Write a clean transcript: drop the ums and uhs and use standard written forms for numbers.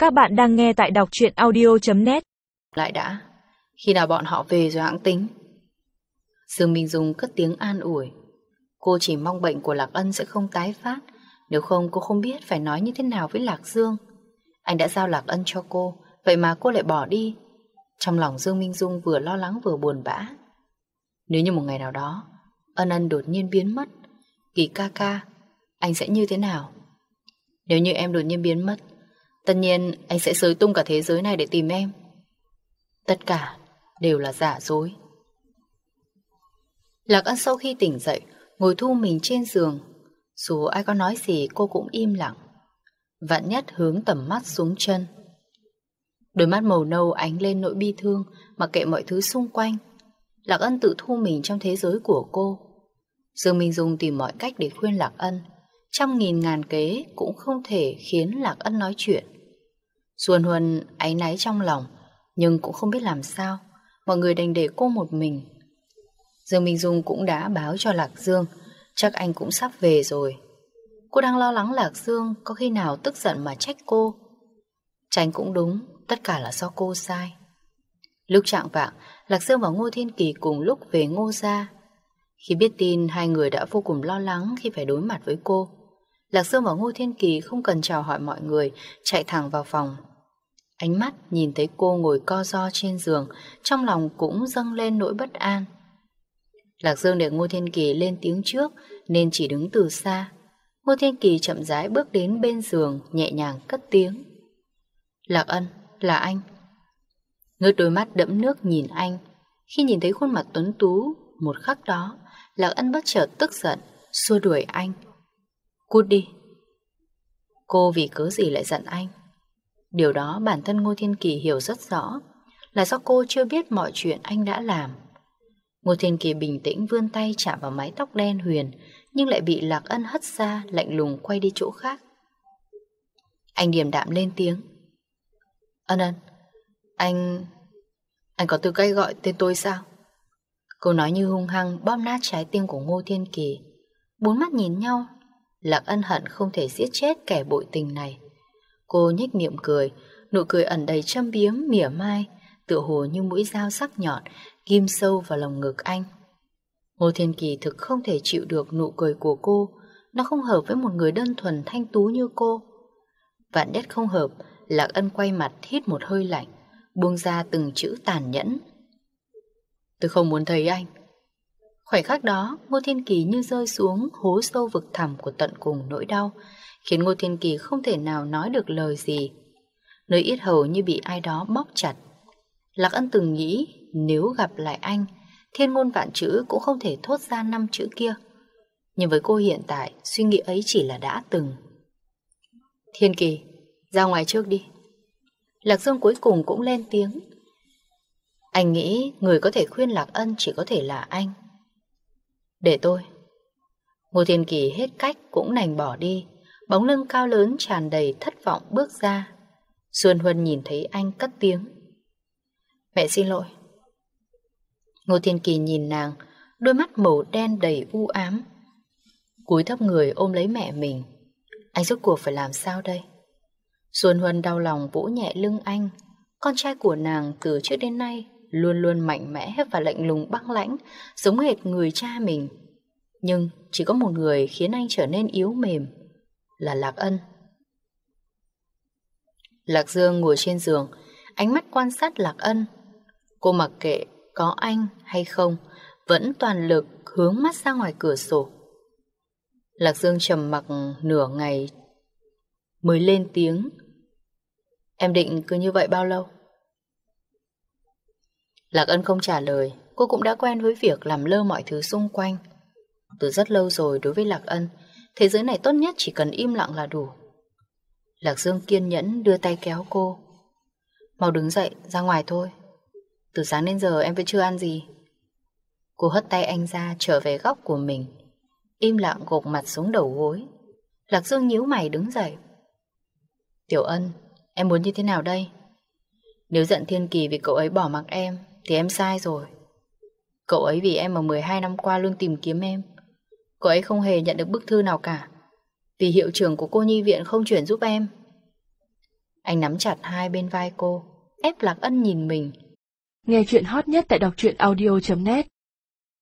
Các bạn đang nghe tại đọc truyện audio.net. Lại đã, khi nào bọn họ về rồi hãng tính. Dương Minh Dung cất tiếng an ủi. Cô chỉ mong bệnh của Lạc Ân sẽ không tái phát. Nếu không cô không biết phải nói như thế nào với Lạc Dương. Anh đã giao Lạc Ân cho cô, vậy mà cô lại bỏ đi. Trong lòng Dương Minh Dung vừa lo lắng vừa buồn bã. Nếu như một ngày nào đó Ân Ân đột nhiên biến mất, Kỳ ca ca, anh sẽ như thế nào? Nếu như em đột nhiên biến mất, tất nhiên anh sẽ xới tung cả thế giới này để tìm em. Tất cả đều là giả dối. Lạc Ân sau khi tỉnh dậy ngồi thu mình trên giường. Dù ai có nói gì cô cũng im lặng, vạn nhất hướng tầm mắt xuống chân. Đôi mắt màu nâu ánh lên nỗi bi thương, mặc kệ mọi thứ xung quanh. Lạc Ân tự thu mình trong thế giới của cô. Dương Minh Dung tìm mọi cách để khuyên Lạc Ân, trăm nghìn ngàn kế cũng không thể khiến Lạc Ân nói chuyện. Xuân Huân áy náy trong lòng, nhưng cũng không biết làm sao. Mọi người đành để cô một mình. Dương Minh Dung cũng đã báo cho Lạc Dương, chắc anh cũng sắp về rồi. Cô đang lo lắng Lạc Dương có khi nào tức giận mà trách cô. Tránh cũng đúng, tất cả là do cô sai. Lúc chạng vạng, Lạc Dương và Ngô Thiên Kỳ cùng lúc về Ngô gia. Khi biết tin, hai người đã vô cùng lo lắng khi phải đối mặt với cô. Lạc Dương và Ngô Thiên Kỳ không cần chào hỏi mọi người, chạy thẳng vào phòng. Ánh mắt nhìn thấy cô ngồi co ro trên giường, trong lòng cũng dâng lên nỗi bất an. Lạc Dương để Ngô Thiên Kỳ lên tiếng trước nên chỉ đứng từ xa. Ngô Thiên Kỳ chậm rãi bước đến bên giường, nhẹ nhàng cất tiếng. Lạc Ân, là anh. Ngước đôi mắt đẫm nước nhìn anh. Khi nhìn thấy khuôn mặt tuấn tú, một khắc đó Lạc Ân bất chợt tức giận, xua đuổi anh. Cút đi. Cô vì cớ gì lại giận anh? Điều đó bản thân Ngô Thiên Kỳ hiểu rất rõ, là do cô chưa biết mọi chuyện anh đã làm. Ngô Thiên Kỳ bình tĩnh vươn tay chạm vào mái tóc đen huyền, nhưng lại bị Lạc Ân hất ra, lạnh lùng quay đi chỗ khác. Anh điềm đạm lên tiếng. Ân Ân, anh có tư cách gọi tên tôi sao? Câu nói như hung hăng bóp nát trái tim của Ngô Thiên Kỳ. Bốn mắt nhìn nhau, Lạc Ân hận không thể giết chết kẻ bội tình này. Cô nhếch miệng cười, nụ cười ẩn đầy châm biếm mỉa mai, tựa hồ như mũi dao sắc nhọn ghim sâu vào lồng ngực anh. Ngô Thiên Kỳ thực không thể chịu được nụ cười của cô. Nó không hợp với một người đơn thuần thanh tú như cô. Vạn nhất không hợp, Lạc Ân quay mặt hít một hơi lạnh, buông ra từng chữ tàn nhẫn. Tôi không muốn thấy anh. Khoảnh khắc đó, Ngô Thiên Kỳ như rơi xuống hố sâu vực thẳm của tận cùng nỗi đau, khiến Ngô Thiên Kỳ không thể nào nói được lời gì. Nơi yết hầu như bị ai đó bóp chặt. Lạc Ân từng nghĩ nếu gặp lại anh, thiên ngôn vạn chữ cũng không thể thốt ra 5 chữ kia. Nhưng với cô hiện tại, suy nghĩ ấy chỉ là đã từng. Thiên Kỳ, ra ngoài trước đi. Lạc Dương cuối cùng cũng lên tiếng. Anh nghĩ người có thể khuyên Lạc Ân chỉ có thể là anh. Để tôi. Ngô Thiên Kỳ hết cách cũng đành bỏ đi. Bóng lưng cao lớn tràn đầy thất vọng bước ra. Xuân Huân nhìn thấy anh cất tiếng. Mẹ xin lỗi. Ngô Thiên Kỳ nhìn nàng, đôi mắt màu đen đầy u ám. Cúi thấp người ôm lấy mẹ mình. Anh rốt cuộc phải làm sao đây? Xuân Huân đau lòng vỗ nhẹ lưng anh. Con trai của nàng từ trước đến nay luôn luôn mạnh mẽ và lạnh lùng băng lãnh, giống hệt người cha mình. Nhưng chỉ có một người khiến anh trở nên yếu mềm, là Lạc Ân. Lạc Dương ngồi trên giường, ánh mắt quan sát Lạc Ân. Cô mặc kệ có anh hay không, vẫn toàn lực hướng mắt ra ngoài cửa sổ. Lạc Dương trầm mặc nửa ngày mới lên tiếng. Em định cứ như vậy bao lâu? Lạc Ân không trả lời. Cô cũng đã quen với việc làm lơ mọi thứ xung quanh. Từ rất lâu rồi đối với Lạc Ân, thế giới này tốt nhất chỉ cần im lặng là đủ. Lạc Dương kiên nhẫn đưa tay kéo cô. Mau đứng dậy, ra ngoài thôi. Từ sáng đến giờ em vẫn chưa ăn gì. Cô hất tay anh ra trở về góc của mình, im lặng gục mặt xuống đầu gối. Lạc Dương nhíu mày đứng dậy. Tiểu Ân, em muốn như thế nào đây? Nếu giận Thiên Kỳ vì cậu ấy bỏ mặc em thì em sai rồi. Cậu ấy vì em mà 12 năm qua luôn tìm kiếm em. Cậu ấy không hề nhận được bức thư nào cả, vì hiệu trưởng của cô nhi viện không chuyển giúp em. Anh nắm chặt hai bên vai cô, ép Lạc Ân nhìn mình. Nghe chuyện hot nhất tại đọc truyện audio.net